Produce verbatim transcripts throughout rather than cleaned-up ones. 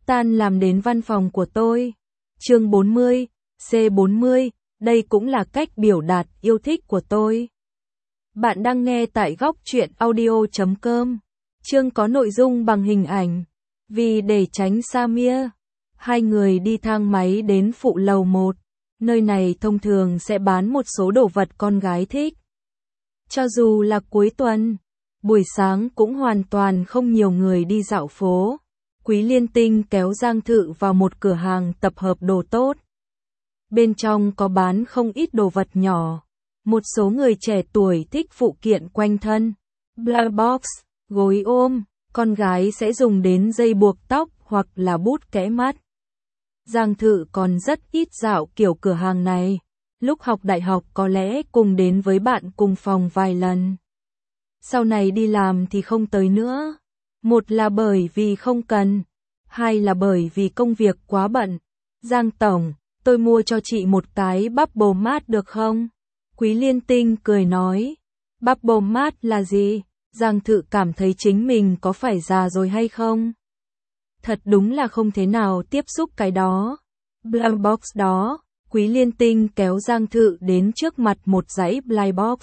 Tan làm đến văn phòng của tôi. Chương bốn mươi, C bốn mươi, đây cũng là cách biểu đạt yêu thích của tôi. Bạn đang nghe tại góc truyện audio chấm com. Chương có nội dung bằng hình ảnh. Vì để tránh Samir, hai người đi thang máy đến phụ lầu một. Nơi này thông thường sẽ bán một số đồ vật con gái thích. Cho dù là cuối tuần, buổi sáng cũng hoàn toàn không nhiều người đi dạo phố. Quý Liên Tinh kéo Giang Thự vào một cửa hàng tập hợp đồ tốt. Bên trong có bán không ít đồ vật nhỏ. Một số người trẻ tuổi thích phụ kiện quanh thân. Bla box, gối ôm, con gái sẽ dùng đến dây buộc tóc hoặc là bút kẽ mắt. Giang Thự còn rất ít dạo kiểu cửa hàng này. Lúc học đại học có lẽ cùng đến với bạn cùng phòng vài lần. Sau này đi làm thì không tới nữa. Một là bởi vì không cần, hai là bởi vì công việc quá bận. Giang Tổng, tôi mua cho chị một cái bubble mat được không? Quý Liên Tinh cười nói. Bubble mat là gì? Giang Thự cảm thấy chính mình có phải già rồi hay không? Thật đúng là không thế nào tiếp xúc cái đó. Blind box đó. Quý Liên Tinh kéo Giang Thự đến trước mặt một dãy blind box.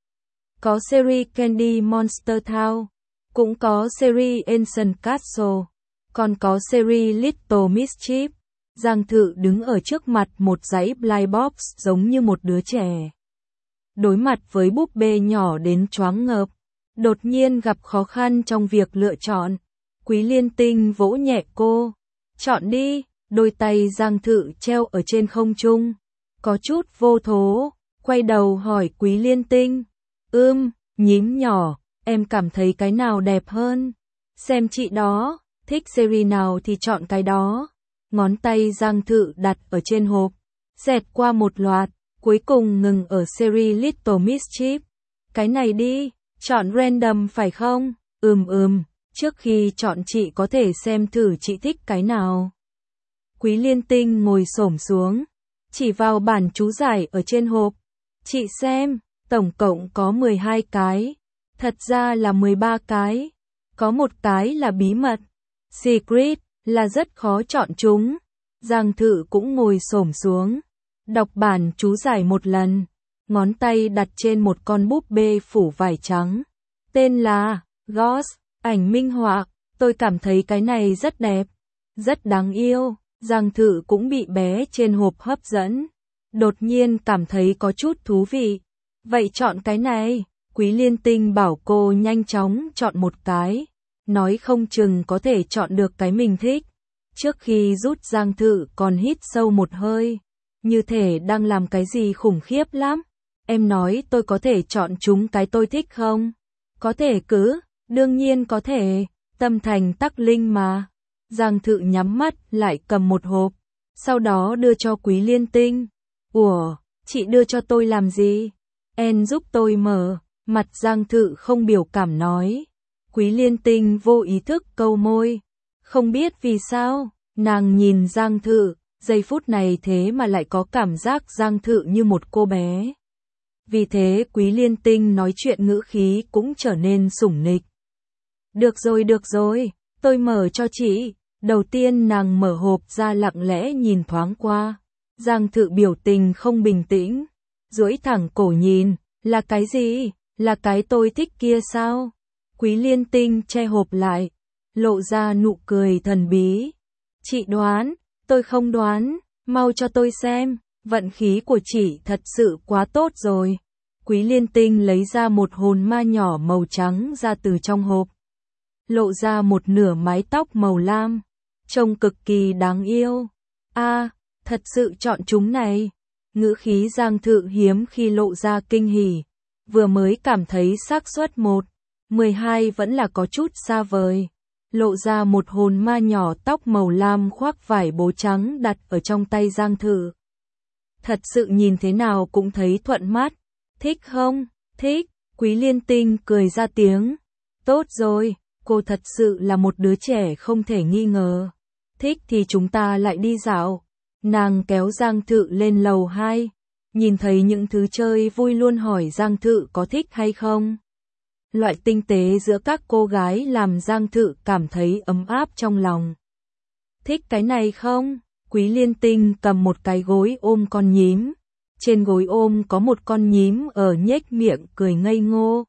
Có series Candy Monster Town, cũng có series Ancient Castle, còn có series Little Mischief. Giang Thự đứng ở trước mặt một dãy blind box giống như một đứa trẻ. Đối mặt với búp bê nhỏ đến choáng ngợp, đột nhiên gặp khó khăn trong việc lựa chọn. Quý Liên Tinh vỗ nhẹ cô. Chọn đi. Đôi tay Giang Thự treo ở trên không trung. Có chút vô thố. Quay đầu hỏi Quý Liên Tinh. Ưm, nhím nhỏ, em cảm thấy cái nào đẹp hơn? Xem chị đó, thích series nào thì chọn cái đó. Ngón tay Giang Thự đặt ở trên hộp. Xẹt qua một loạt, cuối cùng ngừng ở series Little Mischief. Cái này đi, chọn random phải không? Ừm ừm, trước khi chọn chị có thể xem thử chị thích cái nào. Quý Liên Tinh ngồi xổm xuống, chỉ vào bản chú giải ở trên hộp. Chị xem, tổng cộng có mười hai cái, thật ra là mười ba cái. Có một cái là bí mật, secret, là rất khó chọn chúng. Giang Thự cũng ngồi xổm xuống, đọc bản chú giải một lần, ngón tay đặt trên một con búp bê phủ vải trắng. Tên là Ghost, ảnh minh họa, tôi cảm thấy cái này rất đẹp, rất đáng yêu. Giang Thự cũng bị bé trên hộp hấp dẫn, đột nhiên cảm thấy có chút thú vị. Vậy chọn cái này. Quý Liên Tinh bảo cô nhanh chóng chọn một cái, nói không chừng có thể chọn được cái mình thích. Trước khi rút Giang Thự còn hít sâu một hơi, như thể đang làm cái gì khủng khiếp lắm. Em nói tôi có thể chọn chúng cái tôi thích không? Có thể cứ, đương nhiên có thể, tâm thành tắc linh mà. Giang Thự nhắm mắt lại cầm một hộp, sau đó đưa cho Quý Liên Tinh. Ủa, chị đưa cho tôi làm gì? Em giúp tôi mở. Mặt Giang Thự không biểu cảm nói. Quý Liên Tinh vô ý thức câu môi. Không biết vì sao, nàng nhìn Giang Thự, giây phút này thế mà lại có cảm giác Giang Thự như một cô bé. Vì thế Quý Liên Tinh nói chuyện ngữ khí cũng trở nên sủng nịch. Được rồi được rồi, tôi mở cho chị. Đầu tiên nàng mở hộp ra lặng lẽ nhìn thoáng qua. Giang Thự biểu tình không bình tĩnh, duỗi thẳng cổ nhìn, là cái gì? Là cái tôi thích kia sao? Quý Liên Tinh che hộp lại, lộ ra nụ cười thần bí. Chị đoán, tôi không đoán, mau cho tôi xem, vận khí của chị thật sự quá tốt rồi. Quý Liên Tinh lấy ra một hồn ma nhỏ màu trắng ra từ trong hộp, lộ ra một nửa mái tóc màu lam, trông cực kỳ đáng yêu. A, à, thật sự chọn chúng này. Ngữ khí Giang Thự hiếm khi lộ ra kinh hỉ. Vừa mới cảm thấy xác suất một, mười hai vẫn là có chút xa vời. Lộ ra một hồn ma nhỏ tóc màu lam khoác vải bố trắng đặt ở trong tay Giang Thự. Thật sự nhìn thế nào cũng thấy thuận mắt. Thích không? Thích. Quý Liên Tinh cười ra tiếng. Tốt rồi, cô thật sự là một đứa trẻ không thể nghi ngờ. Thích thì chúng ta lại đi dạo. Nàng kéo Giang Thự lên lầu hai. Nhìn thấy những thứ chơi vui luôn hỏi Giang Thự có thích hay không. Loại tinh tế giữa các cô gái làm Giang Thự cảm thấy ấm áp trong lòng. Thích cái này không? Quý Liên Tinh cầm một cái gối ôm con nhím. Trên gối ôm có một con nhím ở nhếch miệng cười ngây ngô.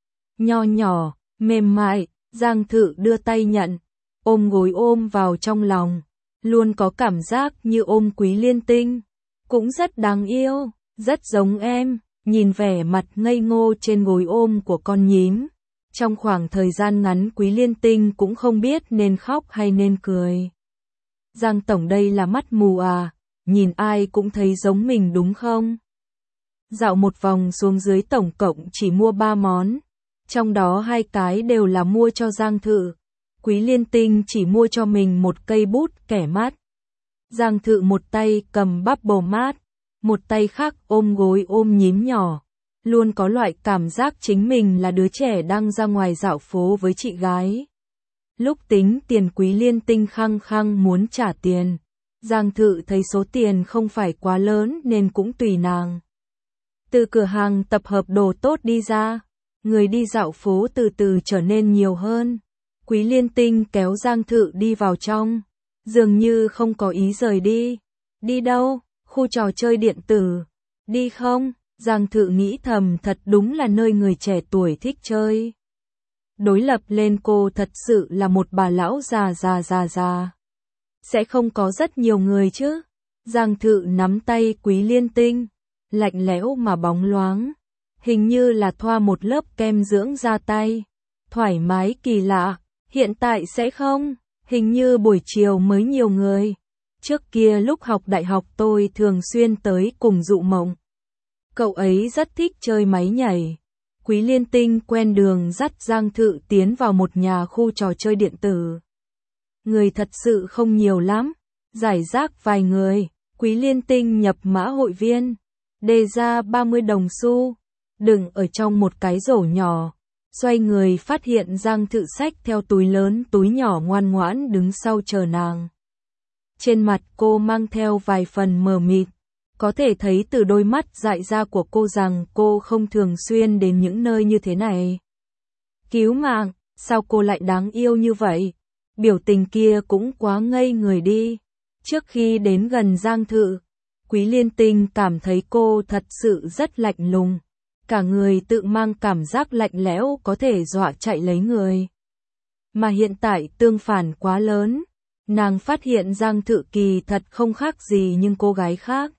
Nho nhỏ, mềm mại, Giang Thự đưa tay nhận, ôm gối ôm vào trong lòng. Luôn có cảm giác như ôm Quý Liên Tinh. Cũng rất đáng yêu, rất giống em. Nhìn vẻ mặt ngây ngô trên gối ôm của con nhím. Trong khoảng thời gian ngắn Quý Liên Tinh cũng không biết nên khóc hay nên cười. Giang tổng đây là mắt mù à, nhìn ai cũng thấy giống mình đúng không? Dạo một vòng xuống dưới tổng cộng chỉ mua ba món, trong đó hai cái đều là mua cho Giang Thự. Quý Liên Tinh chỉ mua cho mình một cây bút kẻ mát. Giang Thự một tay cầm bubble mát, một tay khác ôm gối ôm nhím nhỏ. Luôn có loại cảm giác chính mình là đứa trẻ đang ra ngoài dạo phố với chị gái. Lúc tính tiền Quý Liên Tinh khăng khăng muốn trả tiền. Giang Thự thấy số tiền không phải quá lớn nên cũng tùy nàng. Từ cửa hàng tập hợp đồ tốt đi ra, người đi dạo phố từ từ trở nên nhiều hơn. Quý Liên Tinh kéo Giang Thự đi vào trong, dường như không có ý rời đi. Đi đâu? Khu trò chơi điện tử. Đi không? Giang Thự nghĩ thầm, thật đúng là nơi người trẻ tuổi thích chơi. Đối lập lên cô thật sự là một bà lão già già già già. Sẽ không có rất nhiều người chứ. Giang Thự nắm tay Quý Liên Tinh, lạnh lẽo mà bóng loáng. Hình như là thoa một lớp kem dưỡng da tay. Thoải mái kỳ lạ. Hiện tại sẽ không. Hình như buổi chiều mới nhiều người. Trước kia lúc học đại học tôi thường xuyên tới cùng Dụ Mộng. Cậu ấy rất thích chơi máy nhảy. Quý Liên Tinh quen đường dắt Giang Thự tiến vào một nhà khu trò chơi điện tử. Người thật sự không nhiều lắm, giải rác vài người. Quý Liên Tinh nhập mã hội viên, đề ra ba mươi đồng xu, đựng ở trong một cái rổ nhỏ. Xoay người phát hiện Giang Thự xách theo túi lớn túi nhỏ ngoan ngoãn đứng sau chờ nàng. Trên mặt cô mang theo vài phần mờ mịt. Có thể thấy từ đôi mắt dại ra của cô rằng cô không thường xuyên đến những nơi như thế này. Cứu mạng, sao cô lại đáng yêu như vậy? Biểu tình kia cũng quá ngây người đi. Trước khi đến gần Giang Thự, Quý Liên Tinh cảm thấy cô thật sự rất lạnh lùng. Cả người tự mang cảm giác lạnh lẽo có thể dọa chạy lấy người. Mà hiện tại tương phản quá lớn. Nàng phát hiện Giang Thự kỳ thật không khác gì nhưng cô gái khác.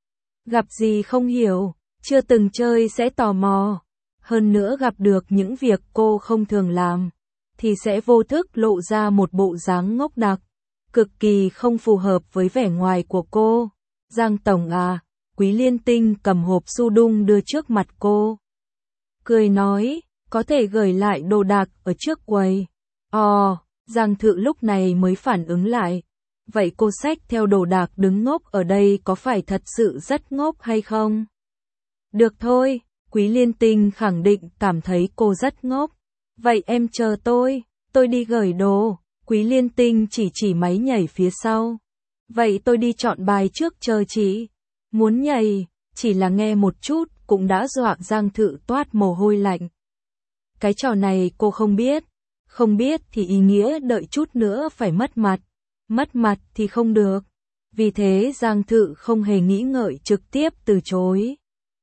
Gặp gì không hiểu, chưa từng chơi sẽ tò mò. Hơn nữa gặp được những việc cô không thường làm, thì sẽ vô thức lộ ra một bộ dáng ngốc đặc, cực kỳ không phù hợp với vẻ ngoài của cô. Giang tổng à, Quý Liên Tinh cầm hộp su đung đưa trước mặt cô. Cười nói, có thể gửi lại đồ đạc ở trước quầy. Ồ, Giang Thự lúc này mới phản ứng lại. Vậy cô xách theo đồ đạc đứng ngốc ở đây có phải thật sự rất ngốc hay không? Được thôi, Quý Liên Tinh khẳng định cảm thấy cô rất ngốc. Vậy em chờ tôi, tôi đi gửi đồ. Quý Liên Tinh chỉ chỉ máy nhảy phía sau. Vậy tôi đi chọn bài trước chờ chị. Muốn nhảy, chỉ là nghe một chút cũng đã dọa Giang Thự toát mồ hôi lạnh. Cái trò này cô không biết. Không biết thì ý nghĩa đợi chút nữa phải mất mặt. Mất mặt thì không được. Vì thế Giang Thự không hề nghĩ ngợi trực tiếp từ chối.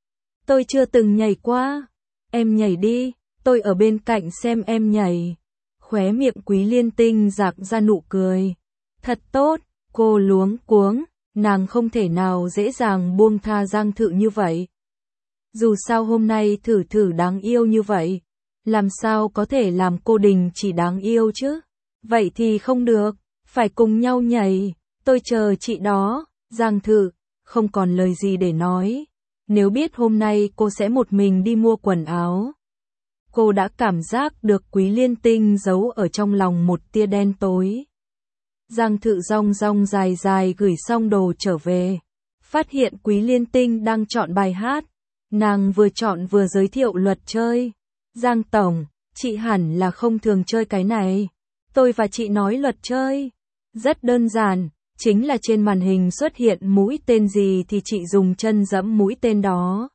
Tôi chưa từng nhảy qua. Em nhảy đi, tôi ở bên cạnh xem em nhảy. Khóe miệng Quý Liên Tinh rạc ra nụ cười. Thật tốt, cô luống cuống, nàng không thể nào dễ dàng buông tha Giang Thự như vậy. Dù sao hôm nay Thử Thử đáng yêu như vậy, làm sao có thể làm cô Đình chỉ đáng yêu chứ? Vậy thì không được. Phải cùng nhau nhảy, tôi chờ chị đó. Giang Thự không còn lời gì để nói. Nếu biết hôm nay cô sẽ một mình đi mua quần áo. Cô đã cảm giác được Quý Liên Tinh giấu ở trong lòng một tia đen tối. Giang Thự rong rong dài dài gửi xong đồ trở về. Phát hiện Quý Liên Tinh đang chọn bài hát. Nàng vừa chọn vừa giới thiệu luật chơi. Giang tổng, chị hẳn là không thường chơi cái này. Tôi và chị nói luật chơi. Rất đơn giản, chính là trên màn hình xuất hiện mũi tên gì thì chị dùng chân giẫm mũi tên đó.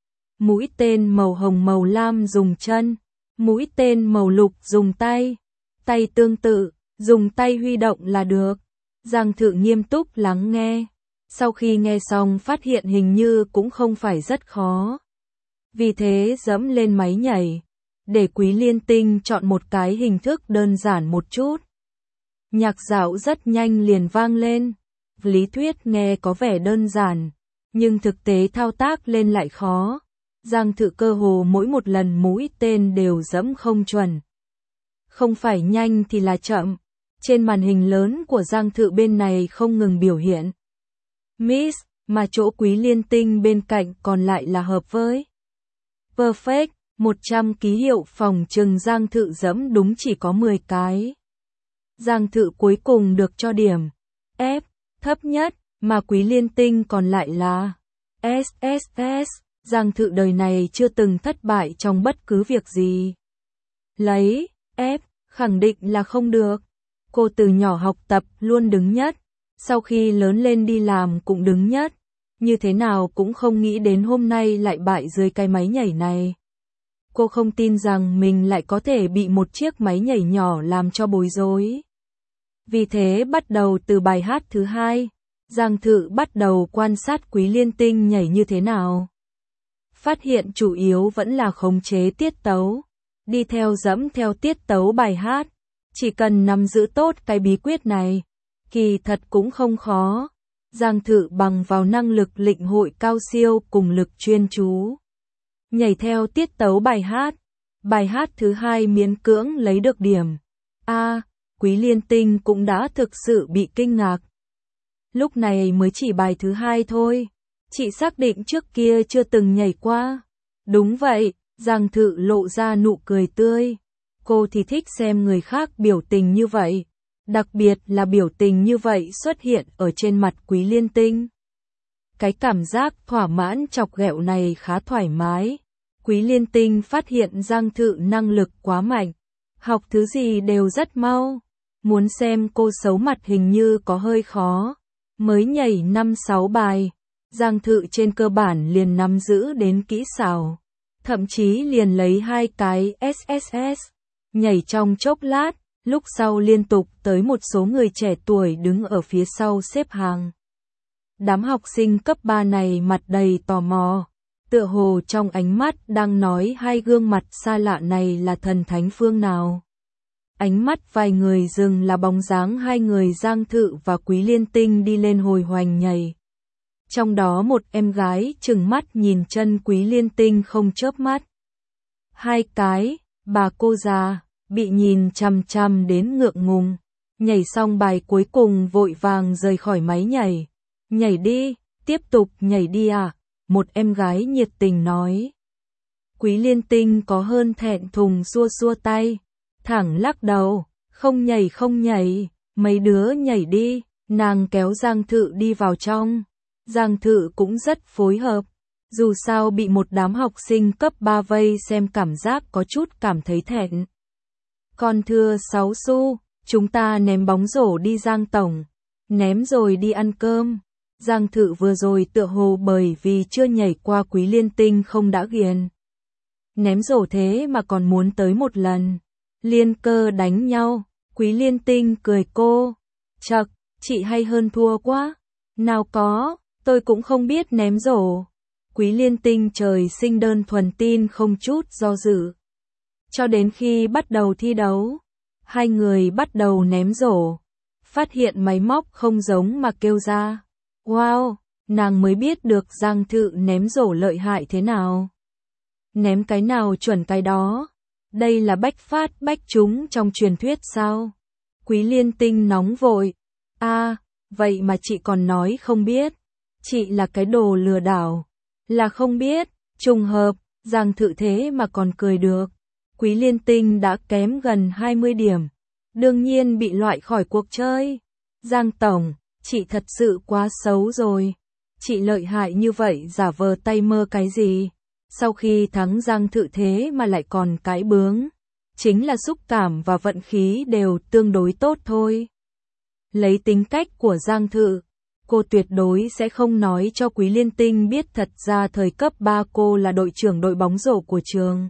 Mũi tên màu hồng màu lam dùng chân, mũi tên màu lục dùng tay. Tay tương tự, dùng tay huy động là được. Giang Thự nghiêm túc lắng nghe. Sau khi nghe xong phát hiện hình như cũng không phải rất khó. Vì thế dẫm lên máy nhảy, để Quý Liên Tinh chọn một cái hình thức đơn giản một chút. Nhạc dạo rất nhanh liền vang lên. Lý thuyết nghe có vẻ đơn giản, nhưng thực tế thao tác lên lại khó. Giang Thự cơ hồ mỗi một lần mũi tên đều dẫm không chuẩn. Không phải nhanh thì là chậm. Trên màn hình lớn của Giang Thự bên này không ngừng biểu hiện miss, mà chỗ Quý Liên Tinh bên cạnh còn lại là hợp với perfect. một trăm ký hiệu phòng trừng Giang Thự dẫm đúng chỉ có mười cái. Giang Thự cuối cùng được cho điểm F, thấp nhất, mà Quý Liên Tinh còn lại là S S S. Giang Thự đời này chưa từng thất bại trong bất cứ việc gì. Lấy F, khẳng định là không được. Cô từ nhỏ học tập luôn đứng nhất, sau khi lớn lên đi làm cũng đứng nhất. Như thế nào cũng không nghĩ đến hôm nay lại bại dưới cái máy nhảy này. Cô không tin rằng mình lại có thể bị một chiếc máy nhảy nhỏ làm cho bối rối. Vì thế bắt đầu từ bài hát thứ hai, Giang Thự bắt đầu quan sát Quý Liên Tinh nhảy như thế nào. Phát hiện chủ yếu vẫn là khống chế tiết tấu, đi theo dẫm theo tiết tấu bài hát. Chỉ cần nắm giữ tốt cái bí quyết này, kỳ thật cũng không khó. Giang Thự bằng vào năng lực lĩnh hội cao siêu cùng lực chuyên chú, nhảy theo tiết tấu bài hát. Bài hát thứ hai miễn cưỡng lấy được điểm A. Quý Liên Tinh cũng đã thực sự bị kinh ngạc. Lúc này mới chỉ bài thứ hai thôi. Chị xác định trước kia chưa từng nhảy qua. Đúng vậy, Giang Thự lộ ra nụ cười tươi. Cô thì thích xem người khác biểu tình như vậy. Đặc biệt là biểu tình như vậy xuất hiện ở trên mặt Quý Liên Tinh. Cái cảm giác thỏa mãn chọc ghẹo này khá thoải mái. Quý Liên Tinh phát hiện Giang Thự năng lực quá mạnh. Học thứ gì đều rất mau. Muốn xem cô xấu mặt hình như có hơi khó. Mới nhảy năm sáu bài, Giang Thự trên cơ bản liền nắm giữ đến kỹ xảo. Thậm chí liền lấy hai cái S S S. Nhảy trong chốc lát, lúc sau liên tục tới một số người trẻ tuổi đứng ở phía sau xếp hàng. Đám học sinh cấp ba này mặt đầy tò mò, tựa hồ trong ánh mắt đang nói hai gương mặt xa lạ này là thần thánh phương nào. Ánh mắt vài người dừng là bóng dáng hai người Giang Thự và Quý Liên Tinh đi lên hồi hoành nhảy. Trong đó một em gái trừng mắt nhìn chân Quý Liên Tinh không chớp mắt. Hai cái, bà cô già, bị nhìn chằm chằm đến ngượng ngùng. Nhảy xong bài cuối cùng vội vàng rời khỏi máy nhảy. Nhảy đi, tiếp tục nhảy đi à, một em gái nhiệt tình nói. Quý Liên Tinh có hơn thẹn thùng xua xua tay. Thẳng lắc đầu, không nhảy không nhảy, mấy đứa nhảy đi, nàng kéo Giang Thự đi vào trong. Giang Thự cũng rất phối hợp, dù sao bị một đám học sinh cấp ba vây xem cảm giác có chút cảm thấy thẹn. Còn thưa sáu xu, chúng ta ném bóng rổ đi Giang Tổng, ném rồi đi ăn cơm. Giang Thự vừa rồi tựa hồ bởi vì chưa nhảy qua Quý Liên Tinh không đã ghiền. Ném rổ thế mà còn muốn tới một lần. Liên cơ đánh nhau, Quý Liên Tinh cười cô. Chậc, chị hay hơn thua quá. Nào có, tôi cũng không biết ném rổ. Quý Liên Tinh trời sinh đơn thuần tin không chút do dự. Cho đến khi bắt đầu thi đấu, hai người bắt đầu ném rổ. Phát hiện máy móc không giống mà kêu ra. Wow, nàng mới biết được Giang Thự ném rổ lợi hại thế nào. Ném cái nào chuẩn cái đó. Đây là bách phát bách trúng trong truyền thuyết sao? Quý Liên Tinh nóng vội. À, vậy mà chị còn nói không biết. Chị là cái đồ lừa đảo. Là không biết, trùng hợp, Giang Thự thế mà còn cười được. Quý Liên Tinh đã kém gần hai mươi điểm. Đương nhiên bị loại khỏi cuộc chơi. Giang Tổng, chị thật sự quá xấu rồi. Chị lợi hại như vậy giả vờ tay mơ cái gì? Sau khi thắng Giang Thự thế mà lại còn cãi bướng. Chính là xúc cảm và vận khí đều tương đối tốt thôi. Lấy tính cách của Giang Thự, cô tuyệt đối sẽ không nói cho Quý Liên Tinh biết thật ra thời cấp ba cô là đội trưởng đội bóng rổ của trường.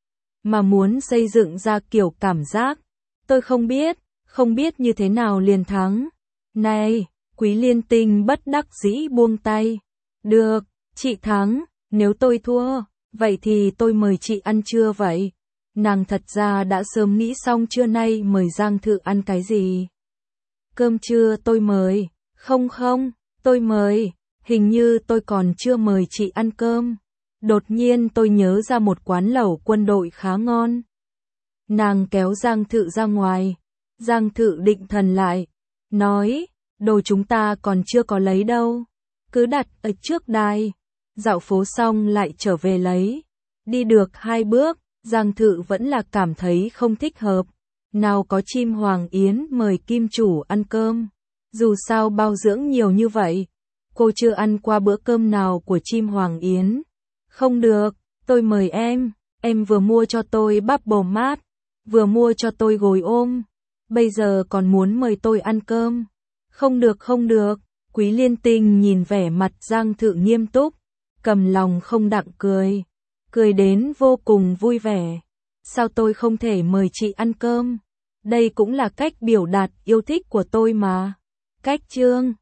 Mà muốn xây dựng ra kiểu cảm giác, tôi không biết, không biết như thế nào liền thắng. Này, Quý Liên Tinh bất đắc dĩ buông tay. Được, chị thắng, nếu tôi thua, vậy thì tôi mời chị ăn trưa vậy. Nàng thật ra đã sớm nghĩ xong trưa nay mời Giang Thự ăn cái gì. Cơm trưa tôi mời, không không, tôi mời, hình như tôi còn chưa mời chị ăn cơm. Đột nhiên tôi nhớ ra một quán lẩu quân đội khá ngon. Nàng kéo Giang Thự ra ngoài, Giang Thự định thần lại, nói, đồ chúng ta còn chưa có lấy đâu, cứ đặt ở trước đài. Dạo phố xong lại trở về lấy. Đi được hai bước, Giang Thự vẫn là cảm thấy không thích hợp. Nào có chim hoàng yến mời kim chủ ăn cơm. Dù sao bao dưỡng nhiều như vậy, cô chưa ăn qua bữa cơm nào của chim hoàng yến. Không được, tôi mời em, em vừa mua cho tôi bắp bò mát, vừa mua cho tôi gối ôm, bây giờ còn muốn mời tôi ăn cơm. Không được không được, Quý Liên Tinh nhìn vẻ mặt Giang Thự nghiêm túc, cầm lòng không đặng cười, cười đến vô cùng vui vẻ. Sao tôi không thể mời chị ăn cơm? Đây cũng là cách biểu đạt yêu thích của tôi mà. Cách chương